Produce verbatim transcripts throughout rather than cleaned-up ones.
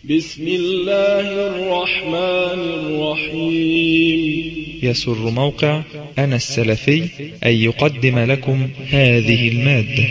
بسم الله الرحمن الرحيم. يسر موقع أنا السلفي أن يقدم لكم هذه المادة.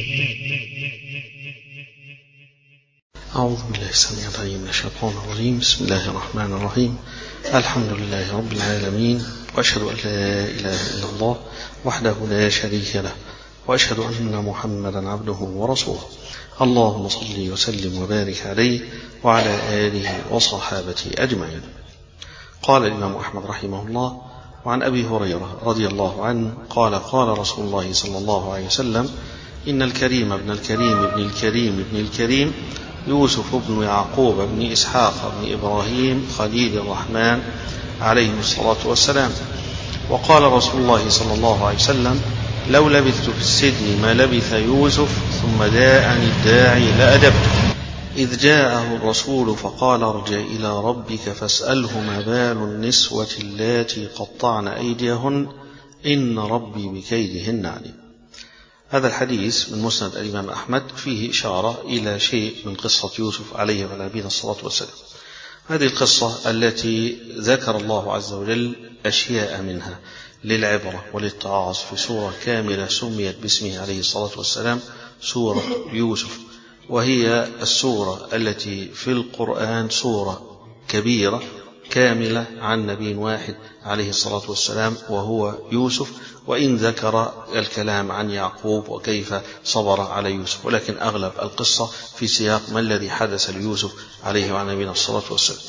أعوذ بالله السميع العليم من الشيطان الرجيم. بسم الله الرحمن الرحيم. الحمد لله رب العالمين، وأشهد أن لا إله إلا الله وحده لا شريك له، وأشهد أن محمدا عبده ورسوله. اللهم صل وسلم وبارك عليه وعلى آله وصحابته أجمعين. قال الإمام أحمد رحمه الله: وعن أبي هريرة رضي الله عنه قال: قال رسول الله صلى الله عليه وسلم: إن الكريم ابن الكريم ابن الكريم ابن الكريم يوسف بن يعقوب بن إسحاق بن إبراهيم خليل الرحمن عليه الصلاة والسلام. وقال رسول الله صلى الله عليه وسلم: لو لبثت في السجن ما لبث يوسف ثم داعني الداعي لأدبته. إذ جاءه الرسول فقال: ارجع إلى ربك فاسأله ما بال النسوة اللاتي قطعن أيديهن إن ربي بكيدهن عليم. هذا الحديث من مسند الإمام أحمد فيه إشارة إلى شيء من قصة يوسف عليه وعلى نبينا الصلاة والسلام. هذه القصة التي ذكر الله عز وجل أشياء منها للعبرة وللتعاظ في سورة كاملة سميت باسمه عليه الصلاة والسلام سورة يوسف، وهي السورة التي في القرآن سورة كبيرة كاملة عن نبي واحد عليه الصلاة والسلام وهو يوسف، وإن ذكر الكلام عن يعقوب وكيف صبر على يوسف، ولكن أغلب القصة في سياق ما الذي حدث ليوسف عليه وعلى نبينا الصلاة والسلام.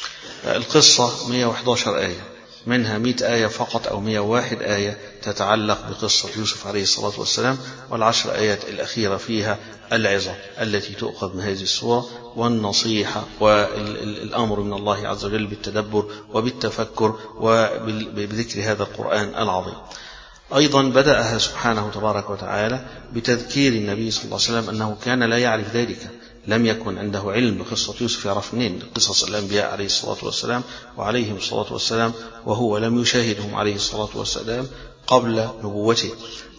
القصة مئة وإحدى عشرة آية، منها مئة آية فقط أو مئة وواحد آية تتعلق بقصة يوسف عليه الصلاة والسلام، والعشر آيات الأخيرة فيها العظة التي تؤخذ من هذه السورة والنصيحة والأمر من الله عز وجل بالتدبر وبالتفكر وبذكر هذا القرآن العظيم. أيضا بدأها سبحانه تبارك وتعالى بتذكير النبي صلى الله عليه وسلم أنه كان لا يعرف ذلك، لم يكن عنده علم بقصة يوسف، يعرف منين قصص الأنبياء عليه الصلاة والسلام وعليهم الصلاة والسلام وهو لم يشاهدهم عليه الصلاة والسلام قبل نبوته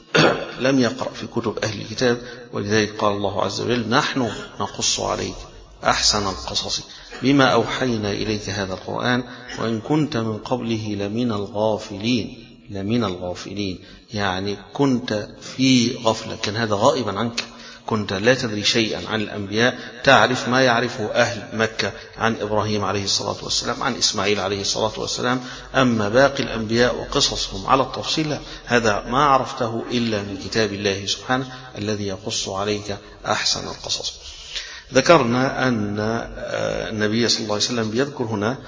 لم يقرأ في كتب أهل الكتاب، ولذلك قال الله عز وجل: نحن نقص عليك أحسن القصص بما أوحينا إليك هذا القرآن وإن كنت من قبله لمن الغافلين. لمن الغافلين يعني كنت في غفلة، كان هذا غائبا عنك، كنت لا تدري شيئا عن الأنبياء، تعرف ما يعرفه أهل مكة عن إبراهيم عليه الصلاة والسلام، عن إسماعيل عليه الصلاة والسلام، أما باقي الأنبياء وقصصهم على التفصيل هذا ما عرفته إلا من كتاب الله سبحانه الذي يقص عليك أحسن القصص. ذكرنا أن النبي صلى الله عليه وسلم بيذكر هنا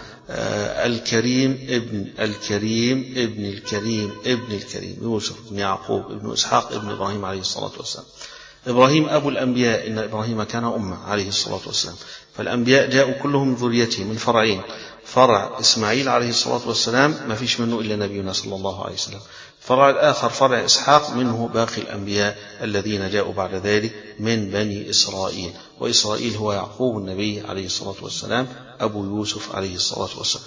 الكريم ابن الكريم ابن الكريم ابن الكريم يوسف بن يعقوب ابن إسحاق ابن إبراهيم عليه الصلاة والسلام. إبراهيم أبو الأنبياء، إن إبراهيم كان أمة عليه الصلاة والسلام، فالأنبياء جاءوا كلهم من ذريته من فرعين، فرع إسماعيل عليه الصلاة والسلام ما فيش منه إلا نبينا صلى الله عليه وسلم، فرع الآخر فرع إسحاق منه باقي الأنبياء الذين جاءوا بعد ذلك من بني إسرائيل، وإسرائيل هو يعقوب النبي عليه الصلاة والسلام أبو يوسف عليه الصلاة والسلام.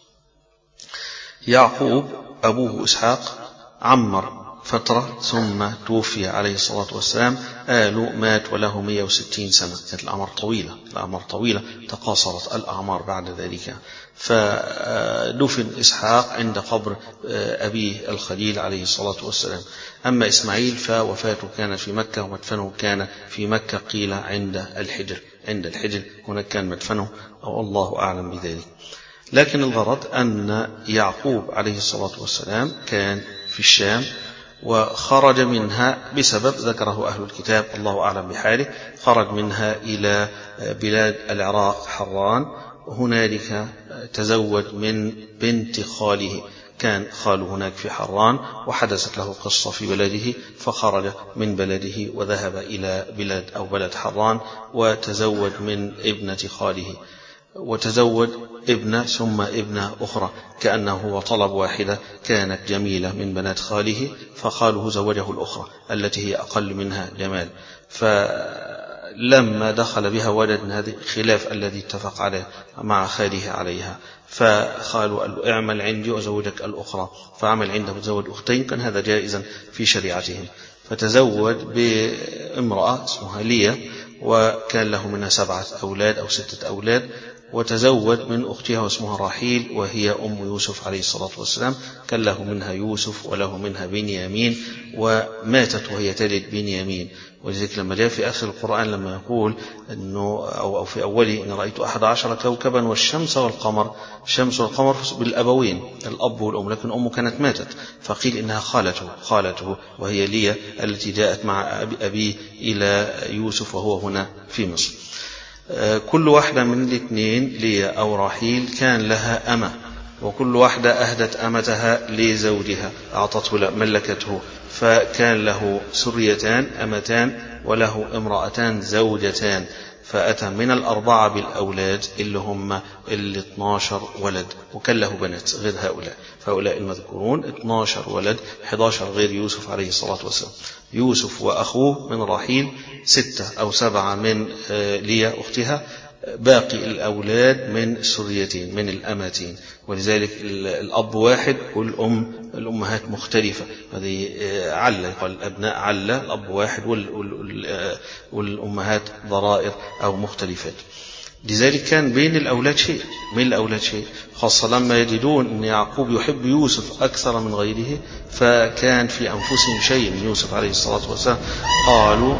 يعقوب أبوه إسحاق عمر فترة ثم توفي عليه الصلاة والسلام، آله مات وله مئة وستين سنة، كانت الأعمار طويلة، الأعمار طويلة تقاصرت الأعمار بعد ذلك، فدفن إسحاق عند قبر أبيه الخليل عليه الصلاة والسلام. أما إسماعيل فوفاته كانت في مكة ومدفنه كان في مكة، قيل عند الحجر، عند الحجر هناك كان مدفنه، أو الله أعلم بذلك. لكن الغرض أن يعقوب عليه الصلاة والسلام كان في الشام وخرج منها بسبب ذكره أهل الكتاب، الله أعلم بحاله، خرج منها إلى بلاد العراق حران، هنالك تزوج من بنت خاله، كان خاله هناك في حران وحدثت له قصة في بلده، فخرج من بلده وذهب إلى بلاد أو بلد حران وتزوج من ابنة خاله، وتزوج ابنة ثم ابنة أخرى، كأنه هو طلب واحدة كانت جميلة من بنات خاله، فخاله زوجه الأخرى التي هي أقل منها جمال، فلما دخل بها وجد هذه خلاف الذي اتفق عليه مع خاله عليها، فخالوا قال له: اعمل عندي وزوجك الأخرى، فعمل عنده وتزوج أختين، كان هذا جائزا في شريعتهم، فتزوج بامرأة اسمها ليا، وكان له منها سبعة أولاد أو ستة أولاد، وتزوج من أختها واسمها راحيل وهي أم يوسف عليه الصلاة والسلام. كان له منها يوسف وله منها بنيامين، وماتت وهي تلد بنيامين. ولذلك لما جاء في آخر القرآن لما يقول إنه أو في أوله إن رأيت أحد عشر كوكبا والشمس والقمر، الشمس والقمر بالأبوين الأب والأم، لكن أمه كانت ماتت فقيل إنها خالته خالته وهي ليا التي جاءت مع أبيه إلى يوسف وهو هنا في مصر. كل واحدة من الاثنين ليا أو راحيل كان لها أمة، وكل واحدة أهدت أمتها لزوجها أعطته ملكته، فكان له سريتان أمتان وله امرأتان زوجتان، فأتى من الأربعة بالأولاد اللي هم اللي اثناشر ولد، وكان له بنات غير هؤلاء، فهؤلاء المذكورون اثناشر ولد، احد عشر غير يوسف عليه الصلاة والسلام. يوسف وأخوه من راحيل ستة أو سبعة من ليا أختها، باقي الأولاد من السريتين من الأمتين. ولذلك الأب واحد والأم الأمهات مختلفة، هذه علة يقال الأبناء علة، الأب واحد والأمهات ضرائر أو مختلفات. لذلك كان بين الأولاد شيء بين الأولاد شيء خاصة لما يجدون أن يعقوب يحب يوسف أكثر من غيره، فكان في أنفسهم شيء من يوسف عليه الصلاة والسلام. قالوا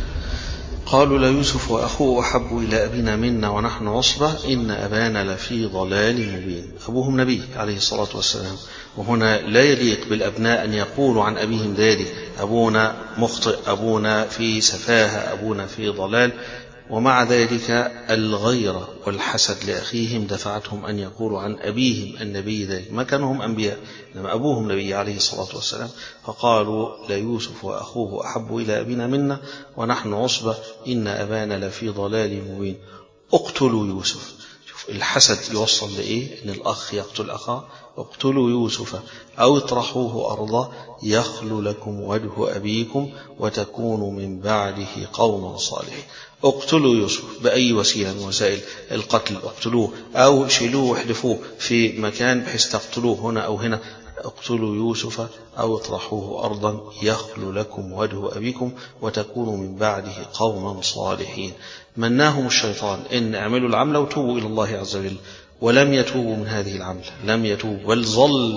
قالوا لا يوسف وأخوه أحب إلى أبينا منا ونحن عصبة إن أبانا لفي ضلال مبين. أبوهم نبي عليه الصلاة والسلام، وهنا لا يليق بالأبناء أن يقولوا عن أبيهم ذلك، أبونا مخطئ، أبونا في سفاهة، أبونا في ضلال. ومع ذلك الغيرة والحسد لأخيهم دفعتهم أن يقولوا عن أبيهم النبي ذلك، ما كانوا هم أنبياء إنما أبوهم نبي عليه الصلاة والسلام. فقالوا لا يوسف وأخوه أحب إلى أبينا منا ونحن عصبة إن أبانا لفي ضلال مبين. اقتلوا يوسف. شوف الحسد يوصل لإيه، إن الأخ يقتل أخاه. اقتلوا يوسف أو اطرحوه أرضا يخل لكم وجه أبيكم وتكونوا من بعده قوما صالحين. اقتلوا يوسف بأي وسيلة من وسائل القتل، اقتلوه أو شيلوه واحذفوه في مكان بحيث تقتلوه هنا أو هنا. اقتلوا يوسف أو اطرحوه أرضا يخل لكم وجه أبيكم وتكونوا من بعده قوما صالحين. مناهم الشيطان إن اعملوا العمل وتوبوا إلى الله عز وجل، ولم يتوبوا من هذه العمل، لم يتوبوا، بل ظل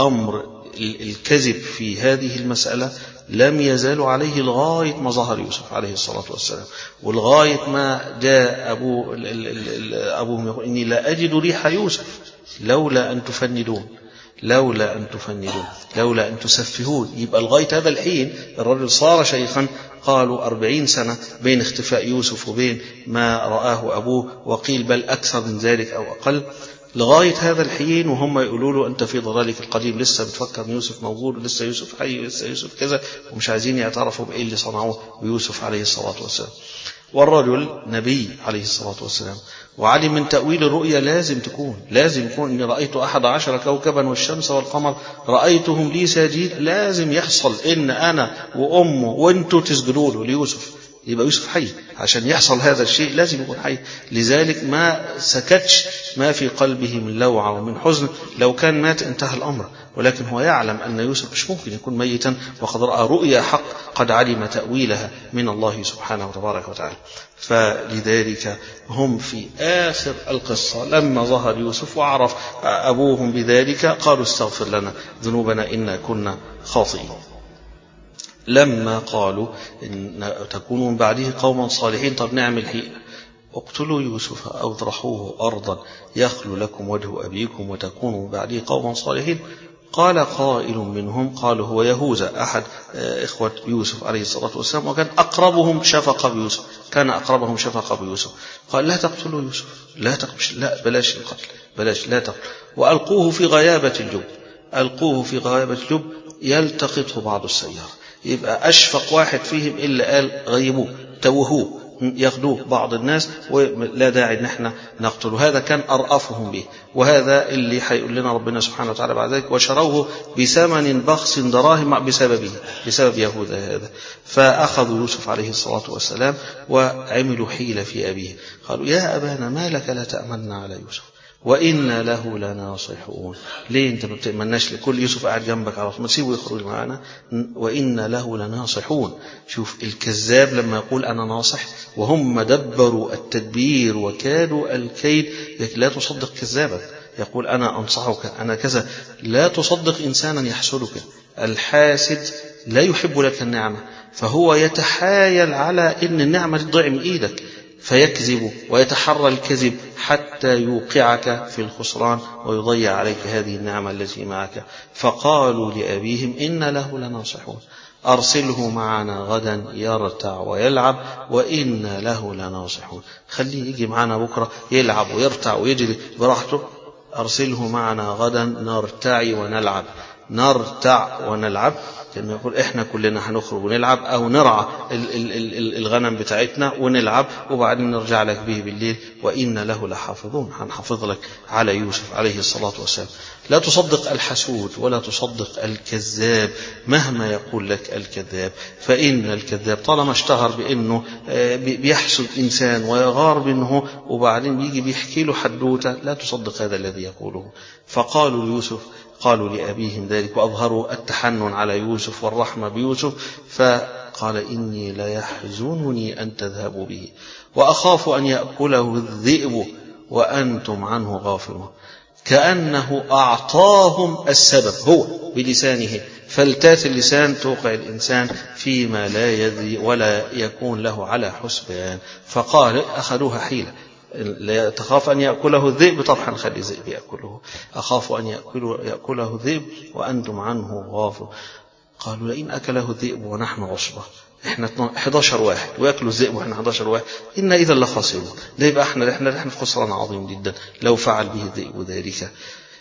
أمر الكذب في هذه المسألة لم يزالوا عليه لغاية ما ظهر يوسف عليه الصلاة والسلام، ولغاية ما جاء أبوه أبوهم يقول إني لا أجد ريح يوسف لولا أن تفندون لولا أن تفندون لولا أن تسفهون. يبقى لغاية هذا الحين الرجل صار شيخا، قالوا أربعين سنة بين اختفاء يوسف وبين ما رآه أبوه، وقيل بل أكثر من ذلك أو أقل، لغاية هذا الحين وهم يقولوا له أنت في ضلالك القديم، لسه بتفكر يوسف موجود ولسه يوسف حي ولسه يوسف كذا، ومش عايزين يعترفوا بإيه اللي صنعوه بيوسف عليه الصلاة والسلام. والرجل نبي عليه الصلاة والسلام وعلم من تأويل الرؤيا لازم تكون لازم يكون إني رأيت أحد عشر كوكبا والشمس والقمر رأيتهم لي ساجدين، لازم يحصل إن أنا وأمه وأنتوا تسجدوا له ليوسف، يبقى يوسف حي. عشان يحصل هذا الشيء لازم يكون حي. لذلك ما سكتش ما في قلبه من لوعة ومن حزن، لو كان مات انتهى الأمر، ولكن هو يعلم أن يوسف مش ممكن يكون ميتا، وقد رأى رؤيا حق قد علم تأويلها من الله سبحانه وتبارك وتعالى. فلذلك هم في آخر القصة لما ظهر يوسف وعرف أبوهم بذلك قالوا استغفر لنا ذنوبنا إنا كنا خاطئين. لما قالوا إن تكونوا من بعده قوما صالحين، طب نعمل هي اقتلوا يوسف أو اطرحوه أرضا يخل لكم وجه أبيكم وتكونوا من بعده قوما صالحين. قال قائل منهم، قالوا هو يهوذا أحد إخوة يوسف عليه الصلاة والسلام، وكان أقربهم شفقة بيوسف كان أقربهم شفقة بيوسف قال لا تقتلوا يوسف، لا تقتل، لا بلاش القتل، بلاش لا تقتل، وألقوه في غيابة الجب، ألقوه في غيابة الجب يلتقطه بعض السيارة. يبقى أشفق واحد فيهم إلا قال غيبوه توهوه ياخذوه بعض الناس ولا داعي ان احنا نقتله. هذا كان أرأفهم به، وهذا اللي حيقول لنا ربنا سبحانه وتعالى بعد ذلك وشروه بثمن بخس دراهم بسببه بسبب يهوذا هذا. فأخذوا يوسف عليه الصلاة والسلام وعملوا حيلة في أبيه، قالوا يا أبانا ما لك لا تأمنا على يوسف وإن له لناصحون. ليه أنت ما بتأمناش لكل يوسف قاعد جنبك على طول، ما تسيبه يخرج معنا. وإن له لناصحون. شوف الكذاب لما يقول أنا ناصح وهم دبروا التدبير وكادوا الكيد، لا تصدق كذابك. يقول أنا أنصحك أنا كذا. لا تصدق إنسانا يحسدك. الحاسد لا يحب لك النعمة، فهو يتحايل على إن النعمة تضيع من إيدك فيكذب ويتحرى الكذب حتى يوقعك في الخسران ويضيع عليك هذه النعمة التي معك. فقالوا لأبيهم إن له لناصحون أرسله معنا غدا يرتع ويلعب وإن له لناصحون. خليه يجي معنا بكرة يلعب ويرتع ويجري براحته. أرسله معنا غدا نرتعي ونلعب. نرتع ونلعب كأنه يقول إحنا كلنا هنخرج ونلعب، أو نرعى الغنم بتاعتنا ونلعب وبعدين نرجع لك به بالليل. وإن له لحافظون. هنحافظ لك على يوسف عليه الصلاة والسلام. لا تصدق الحسود ولا تصدق الكذاب مهما يقول لك الكذاب، فإن الكذاب طالما اشتهر بأنه بيحسد إنسان ويغار بأنه وبعدين بيجي بيحكي له حدوته، لا تصدق هذا الذي يقوله. فقالوا ليوسف قالوا لأبيهم ذلك وأظهروا التحنن على يوسف والرحمة بيوسف. فقال إني لا يحزنني أن تذهبوا به وأخاف أن يأكله الذئب وأنتم عنه غافلون. كأنه أعطاهم السبب هو بلسانه. فلتات اللسان توقع الإنسان فيما لا يدري ولا يكون له على حسبان. فقال أخذوها حيلة. لا تخاف أن يأكله الذئب، طبعا خلي الذئب يأكله. أخاف أن يأكله, يأكله الذئب وأنتم عنه غافل. قالوا لئن أكله الذئب ونحن عصبة، إحنا إحدى عشر واحد ويأكلوا الذئب وإحنا إحدى عشر واحد، إن إذا لخاسرون. ده يبقى إحنا إحنا إحنا في خسران عظيم جدا لو فعل به الذئب ذلك.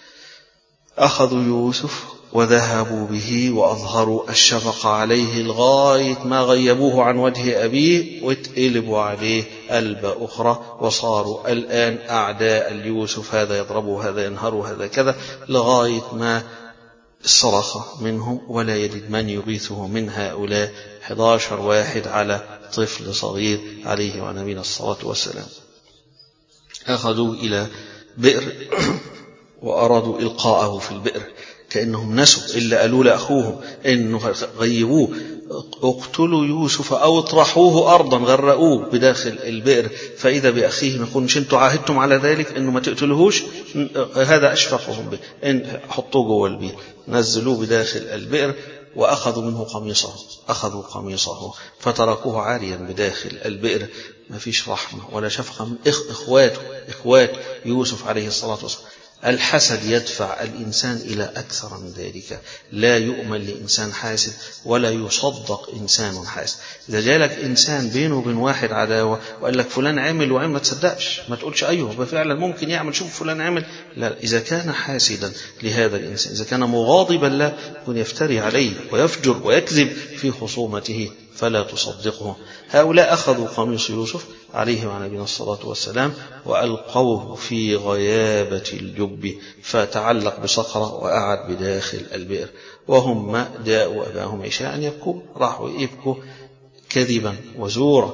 أخذوا يوسف وذهبوا به وأظهروا الشفقة عليه لغاية ما غيبوه عن وجه أبيه واتقلبوا عليه قلبة أخرى، وصاروا الآن أعداء اليوسف، هذا يضربه هذا ينهره هذا كذا، لغاية ما الصرخة منهم ولا يجد من يغيثه من هؤلاء إحدى عشر واحد على طفل صغير عليه وعلى نبينا الصلاة والسلام. أخذوا إلى بئر وأرادوا إلقاءه في البئر، كأنهم نسوا إلا قالوا لأخوهم إنه غيبوه اقتلوا يوسف أو اطرحوه أرضا، غرقوه بداخل البئر. فإذا بأخيهم يقول مش أنتوا عاهدتم على ذلك إنه ما تقتلوهوش، هذا أشفقهم به، إن حطوه جوه البئر. نزلوه بداخل البئر وأخذوا منه قميصه، أخذوا قميصه فتركوه عاريا بداخل البئر. ما فيش رحمة ولا شفقة من إخواته إخوات يوسف عليه الصلاة والسلام. الحسد يدفع الإنسان إلى أكثر من ذلك. لا يؤمن لإنسان حاسد ولا يصدق إنسان حاسد. إذا جالك إنسان بينه وبين واحد عداوة وقال لك فلان عمل وعمل، ما تصدقش، ما تقولش أيوه فعلا ممكن يعمل، شوف فلان عمل. لا، إذا كان حاسدا لهذا الإنسان، إذا كان مغاضبا له، يكون يفتري عليه ويفجر ويكذب في خصومته، فلا تصدقه. هؤلاء أخذوا قميص يوسف عليه وعلى نبينا الصلاة والسلام وألقوه في غيابة الجب، فتعلق بصخرة وقعد بداخل البئر. وهم جاءوا أباهم عشاء يبكوا، راحوا يبكوا كذبا وزورا،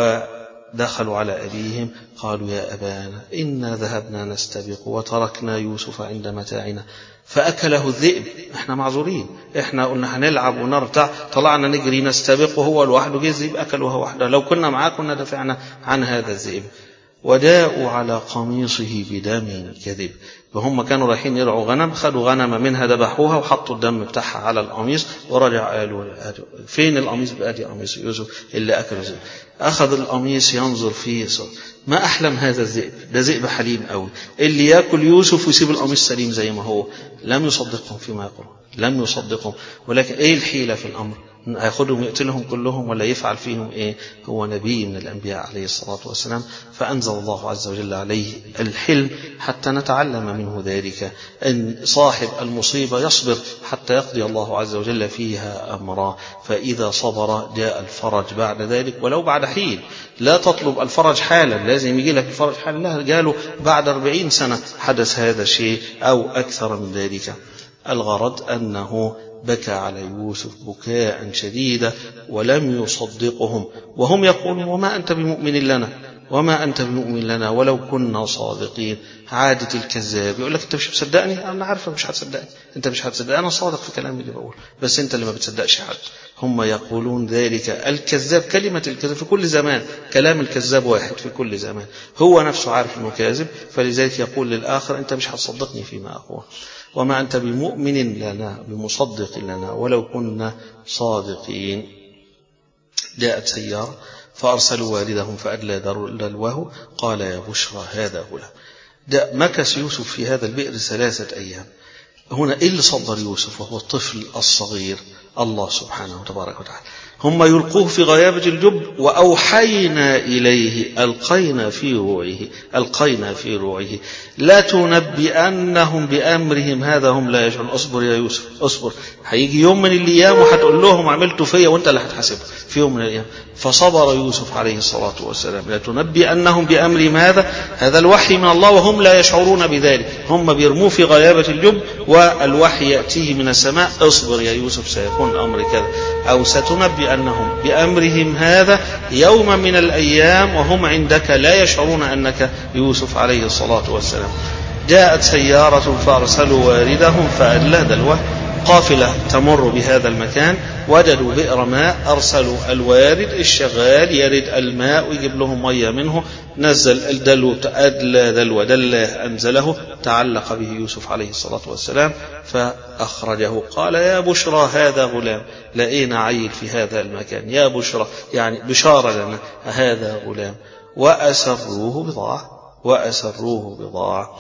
ودخلوا على أبيهم قالوا يا أبانا إنا ذهبنا نستبق وتركنا يوسف عند متاعنا فأكله الذئب. احنا معذورين، احنا قلنا هنلعب ونرتع، طلعنا نجري نستبق وهو لوحده، جه الذئب أكله هو وحده، لو كنا معاه كنا دفعنا عن هذا الذئب. وداءوا على قميصه بدم كذب. وهم كانوا رايحين يرعوا غنم، خدوا غنمة منها ذبحوها وحطوا الدم بتاعها على القميص، ورجع قالوا فين القميص؟ بأدي قميص يوسف اللي أكله الذئب. أخذ القميص ينظر فيه، ما أحلم هذا الذئب، ده ذئب حليم قوي، اللي يأكل يوسف ويسيب القميص سليم زي ما هو. لم يصدقهم فيما يقولون، لم يصدقهم. ولكن إيه الحيلة في الأمر؟ هياخدهم يقتلهم كلهم ولا يفعل فيهم إيه؟ هو نبي من الأنبياء عليه الصلاة والسلام، فأنزل الله عز وجل عليه الحلم حتى نتعلم منه ذلك، أن صاحب المصيبة يصبر حتى يقضي الله عز وجل فيها أمرا، فإذا صبر جاء الفرج بعد ذلك ولو بعد حين. لا تطلب الفرج حالا، لازم يجي لك الفرج حالا، لا، قالوا بعد أربعين سنة حدث هذا الشيء أو أكثر من ذلك. الغرض أنه بكى على يوسف بكاء شديدا ولم يصدقهم، وهم يقولون وما أنت بمؤمن لنا وما أنت بمؤمن لنا ولو كنا صادقين. عادة الكذاب يقول لك أنت مش مصدقني، أنا عارف مش هتصدقني، أنت مش هتصدق، أنا صادق في كلامي اللي بقول، بس أنت اللي ما بتصدقش حد. هم يقولون ذلك الكذاب، كلمة الكذاب في كل زمان، كلام الكذاب واحد في كل زمان، هو نفسه عارف أنه كاذب، فلذلك يقول للآخر أنت مش هتصدقني فيما أقول. وما أنت بمؤمن لنا بمصدق لنا ولو كنا صادقين. جاءت سيارة فأرسلوا والدهم فأدلى دلوه قال يا بشرى هذا غلام. مكث يوسف في هذا البئر ثلاثة أيام. هنا إيه اللي صبر يوسف وهو الطفل الصغير؟ الله سبحانه وتبارك وتعالى. هم يلقوه في غيابة الجب وأوحينا إليه ألقينا في روعه ألقينا في روعه لا تنبئنهم بأمرهم هذا هم لا يشعرون. أصبر يا يوسف أصبر، هيجي يوم من الأيام وهتقول لهم عملتوا فيا وأنت اللي هتحاسبهم في يوم من الأيام. فصبر يوسف عليه الصلاة والسلام. لا تنبئنهم بأمرهم هذا هذا الوحي من الله وهم لا يشعرون بذلك. هم بيرموه في غيابة الجب والوحي يأتيه من السماء اصبر يا يوسف سيكون الأمر كذا، أو ستنبئ أنهم بأمرهم هذا يوما من الأيام وهم عندك لا يشعرون أنك يوسف عليه الصلاة والسلام. جاءت سيارة فأرسلوا واردهم فأدلى دلوه. قافلة تمر بهذا المكان وجدوا بئر ماء، أرسلوا الوارد الشغال يرد الماء ويجيب لهم مية منه. نزل الدلو أدلى دلو دله أنزله تعلق به يوسف عليه الصلاة والسلام فأخرجه. قال يا بشرى هذا غلام، لقينا عيل في هذا المكان، يا بشرى يعني بشارة لنا هذا غلام. وأسروه بضاعة وأسروه بضاعة.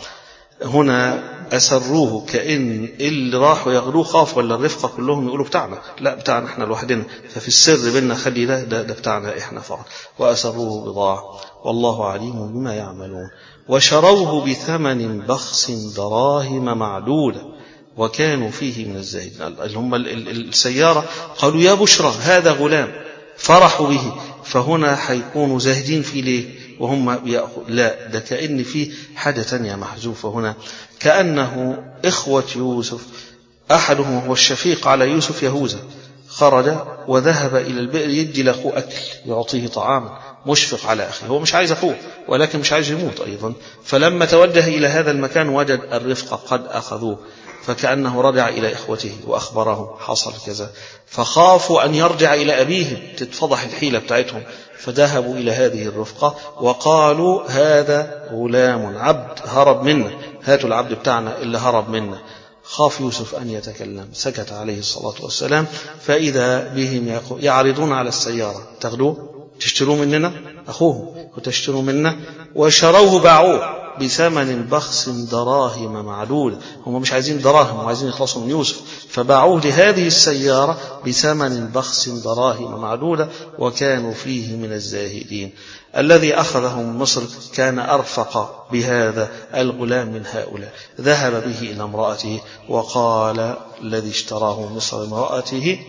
هنا أسروه كأن اللي راحوا يغلوه خاف ولا الرفقة كلهم يقولوا بتاعنا، لا بتاعنا احنا لوحدنا، ففي السر بيننا خلي ده, ده, ده بتاعنا احنا فقط. وأسروه بضاعة والله عليم بما يعملون. وشروه بثمن بخس دراهم معدودة وكانوا فيه من الزاهدين. اللي هم السيارة قالوا يا بشرى هذا غلام، فرحوا به، فهنا حيكونوا زاهدين في ليه وهم بيأخذ؟ لا، ده كأن فيه حاجة تانية محذوفة هنا، كأنه إخوة يوسف أحدهم هو الشفيق على يوسف يهوذا خرج وذهب إلى البئر يدي لأخوه أكل يعطيه طعاما، مشفق على أخيه، هو مش عايز أخوه ولكن مش عايز يموت أيضا. فلما توجه إلى هذا المكان وجد الرفقة قد أخذوه، فكأنه رجع إلى إخوته وأخبرهم حصل كذا، فخافوا أن يرجع إلى أبيهم تتفضح الحيلة بتاعتهم، فذهبوا إلى هذه الرفقة وقالوا هذا غلام عبد هرب منا، هاتوا العبد بتاعنا اللي هرب منا. خاف يوسف أن يتكلم، سكت عليه الصلاة والسلام. فإذا بهم يعرضون على السيارة، تاخدوه تشتروا مننا أخوهم وتشتروا منا. وشروه باعوه بثمن بخس دراهم معدودة، هم مش عايزين دراهم وعايزين يخلصوا من يوسف، فباعوه لهذه السيارة بثمن بخس دراهم معدودة وكانوا فيه من الزاهدين. الذي أخذهم مصر كان أرفق بهذا الغلام من هؤلاء، ذهب به إلى امرأته وقال الذي اشتراه مصر امرأته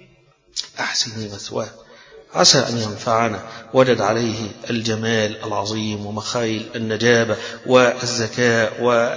أحسني مثواه عسى أن ينفعنا. وجد عليه الجمال العظيم ومخايل النجابة والذكاء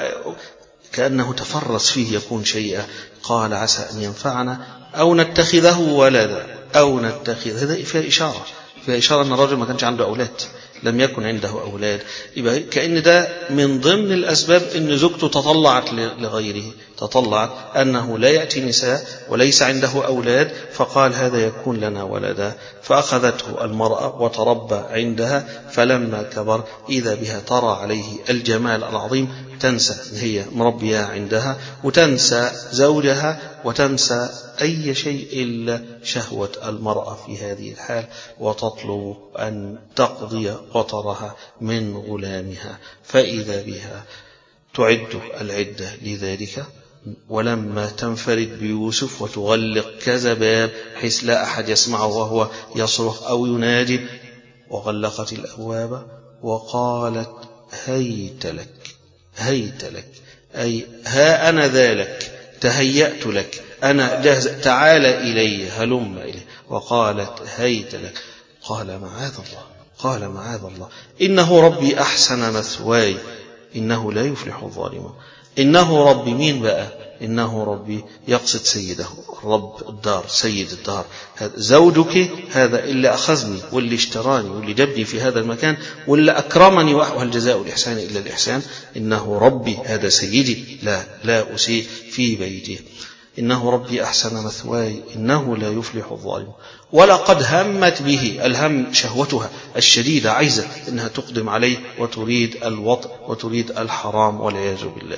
وكأنه تفرس فيه يكون شيئا. قال عسى أن ينفعنا أو نتخذه ولدا أو نتخذ. هذا فيها إشارة فيها إشارة أن الرجل ما كانش عنده أولاد، لم يكن عنده أولاد، يبقى كأن ده من ضمن الأسباب أن زوجته تطلعت لغيره، تطلعت أنه لا يأتي نساء وليس عنده أولاد، فقال هذا يكون لنا ولدا. فأخذته المرأة وتربى عندها، فلما كبر إذا بها ترى عليه الجمال العظيم، تنسى أن هي مربية عندها وتنسى زوجها وتنسى أي شيء إلا شهوة المرأة في هذه الحال، وتطلب أن تقضي وطرها من غلامها. فإذا بها تعد العدة لذلك، ولما تنفرد بيوسف وتغلق كذا باب حيث لا أحد يسمعه وهو يصرخ أو ينادي، وغلقت الأبواب وقالت هيت لك هيت لك، أي ها أنا ذلك تهيأت لك، أنا جاهز، تعال إلي هلم إلي. وقالت هيت لك. قال معاذ الله قال معاذ الله إنه ربي أحسن مثواي إنه لا يفلح الظالمون. إنه ربي مين بقى؟ إنه ربي يقصد سيده، رب الدار، سيد الدار، زوجك هذا اللي أخذني واللي اشتراني واللي جبني في هذا المكان واللي أكرمني، وهل جزاء الإحسان إلا الإحسان. إنه ربي هذا سيدي، لا لا أسيء في بيته. إنه ربي أحسن مثواي إنه لا يفلح الظالم. ولقد همت به، الهم شهوتها الشديدة، عايزة إنها تقدم عليه وتريد الوطء وتريد الحرام والعياذ بالله.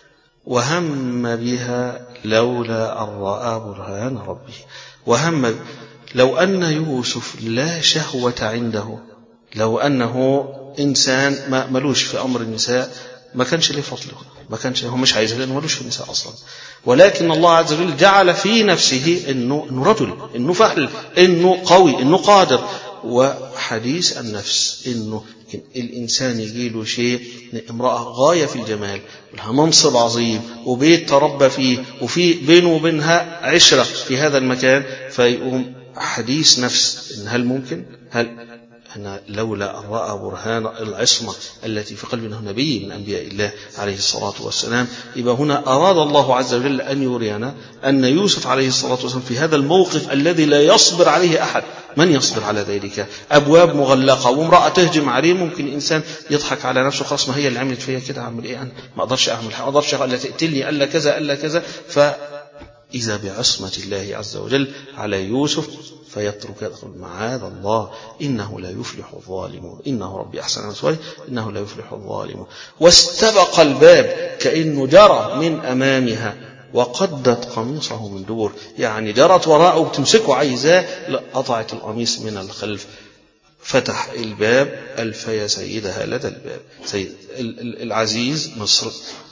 وهم بها لولا أن رأى برهان ربه. وهم لو أن يوسف لا شهوة عنده، لو أنه إنسان ما ملوش في أمر النساء ما كانش له فضله، ما كانش هو مش عايز، لأنه ملوش في النساء أصلا. ولكن الله عز وجل جعل في نفسه إنه, إنه رجل، إنه فعل، إنه قوي، إنه قادر. وحديث النفس إنه الإنسان يجيله شيء، امرأة غاية في الجمال ولها منصب عظيم وبيت تربى فيه وفي بينه وبينها عشرة في هذا المكان، فيقوم حديث نفس إن هل ممكن، هل أنا لولا أن رأى برهان العصمة التي في قلب نبي من أنبياء الله عليه الصلاة والسلام. يبقى هنا أراد الله عز وجل أن يرينا أن يوسف عليه الصلاة والسلام في هذا الموقف الذي لا يصبر عليه أحد. من يصبر على ذلك؟ أبواب مغلقة وامرأة تهجم عليه، ممكن الإنسان يضحك على نفسه، خلاص ما هي اللي عملت فيها كده، أعمل إيه أنا؟ ما أقدرش أعمل، ما أقدرش، ألا تقتلني، ألا كذا ألا كذا. فإذا بعصمة الله عز وجل على يوسف فيترك يدخل معاذ الله إنه لا يفلح الظالمون. إنه ربي أحسن مثواي إنه لا يفلح الظالمون. واستبق الباب كأنه جرى من أمامها وقدت قميصه من دبر، يعني جرت وراءه وتمسكه عايزاه، قطعت القميص من الخلف. فتح الباب ألفي سيدها لدى الباب، سيد العزيز مصر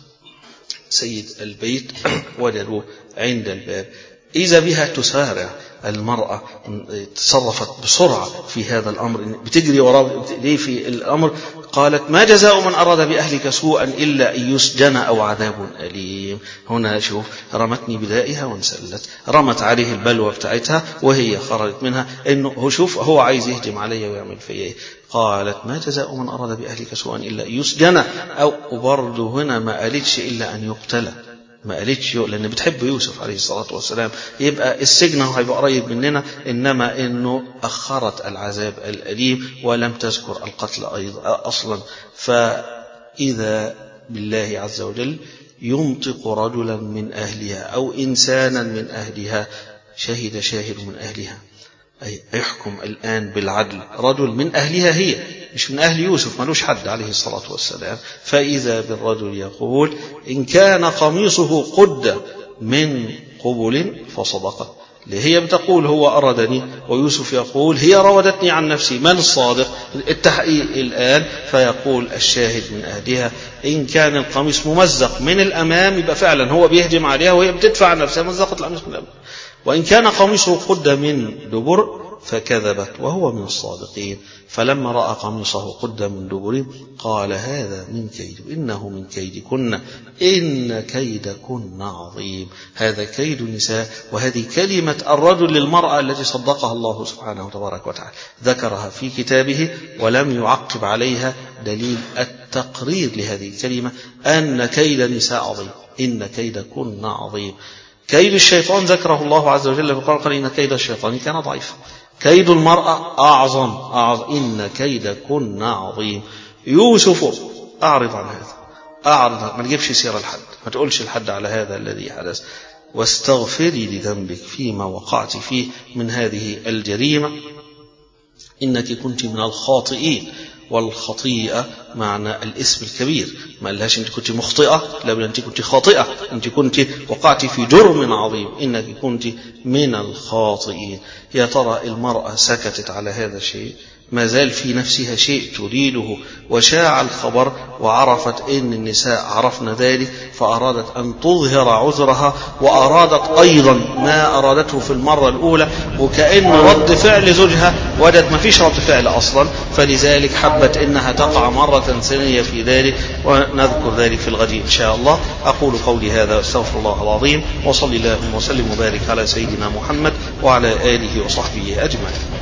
سيد البيت وجدوه عند الباب. إذا بها تسارع المرأة، تصرفت بسرعة في هذا الأمر، بتجري وراء في الأمر. قالت ما جزاء من أراد بأهلك سوءا إلا أن يسجن أو عذاب أليم. هنا شوف، رمتني بدائها وانسلت، رمت عليه البلوى بتاعتها وهي خرجت منها. إنه هو شوف هو عايز يهجم علي ويعمل فيه. قالت ما جزاء من أراد بأهلك سوءا إلا أن يسجن، أو برضه هنا ما قالتش إلا أن يقتل، ما قالتش لأن بتحب يوسف عليه الصلاة والسلام، يبقى السجن هيبقى قريب مننا، إنما إنه أخرت العذاب الأليم ولم تذكر القتل أيضا أصلا. فإذا بالله عز وجل ينطق رجلا من أهلها أو إنسانا من أهلها، شهد شاهد من أهلها، أي يحكم الآن بالعدل، رجل من أهلها هي، مش من أهل يوسف، ملوش حد عليه الصلاة والسلام. فإذا بالرجل يقول إن كان قميصه قد من قبل فصدقت، هي بتقول هو أردني، ويوسف يقول هي راودتني عن نفسي. من الصادق؟ التحقيق الآن. فيقول الشاهد من أهلها إن كان القميص ممزق من الأمام، يبقى فعلا هو بيهجم عليها وهي بتدفع نفسها، مزقت القميص من الأمام. وإن كان قميصه قد من دبر فكذبت وهو من الصادقين. فلما رأى قميصه قد من دبر قال هذا من كيد، إنه من كيدكن إن كيدكن عظيم. هذا كيد النساء، وهذه كلمة الرجل للمرأة التي صدقها الله سبحانه وتبارك وتعالى، ذكرها في كتابه ولم يعقب عليها، دليل التقرير لهذه الكلمة أن كيد النساء عظيم، إن كيدكن عظيم. كيد الشيطان ذكره الله عز وجل في القرآن، قال إن كيد الشيطان كان ضعيفا. كيد المرأة أعظم، أعظم إن كيدكن عظيم. يوسف أعرض عن هذا، أعرض، ما تجيبش سيرة لحد، ما تقولش لحد على هذا الذي حدث، واستغفري لذنبك فيما وقعت فيه من هذه الجريمة إنك كنت من الخاطئين. والخطيئة معنى الاسم الكبير، ما قالهاش أنت كنت مخطئة، لا بل أنت كنت خاطئة، أنت كنت وقعت في جرم عظيم، إنك كنت من الخاطئين. يا ترى المرأة سكتت على هذا الشيء؟ ما زال في نفسها شيء تريده، وشاع الخبر وعرفت إن النساء عرفنا ذلك، فأرادت أن تظهر عذرها، وأرادت أيضا ما أرادته في المرة الأولى، وكأن رد فعل زوجها وجدت ما فيش رد فعل أصلا، فلذلك حبت إنها تقع مرة ثانية في ذلك، ونذكر ذلك في الغد إن شاء الله. أقول قولي هذا واستغفر الله العظيم، وصلي اللهم وسلم وبارك على سيدنا محمد وعلى آله وصحبه أجمعين.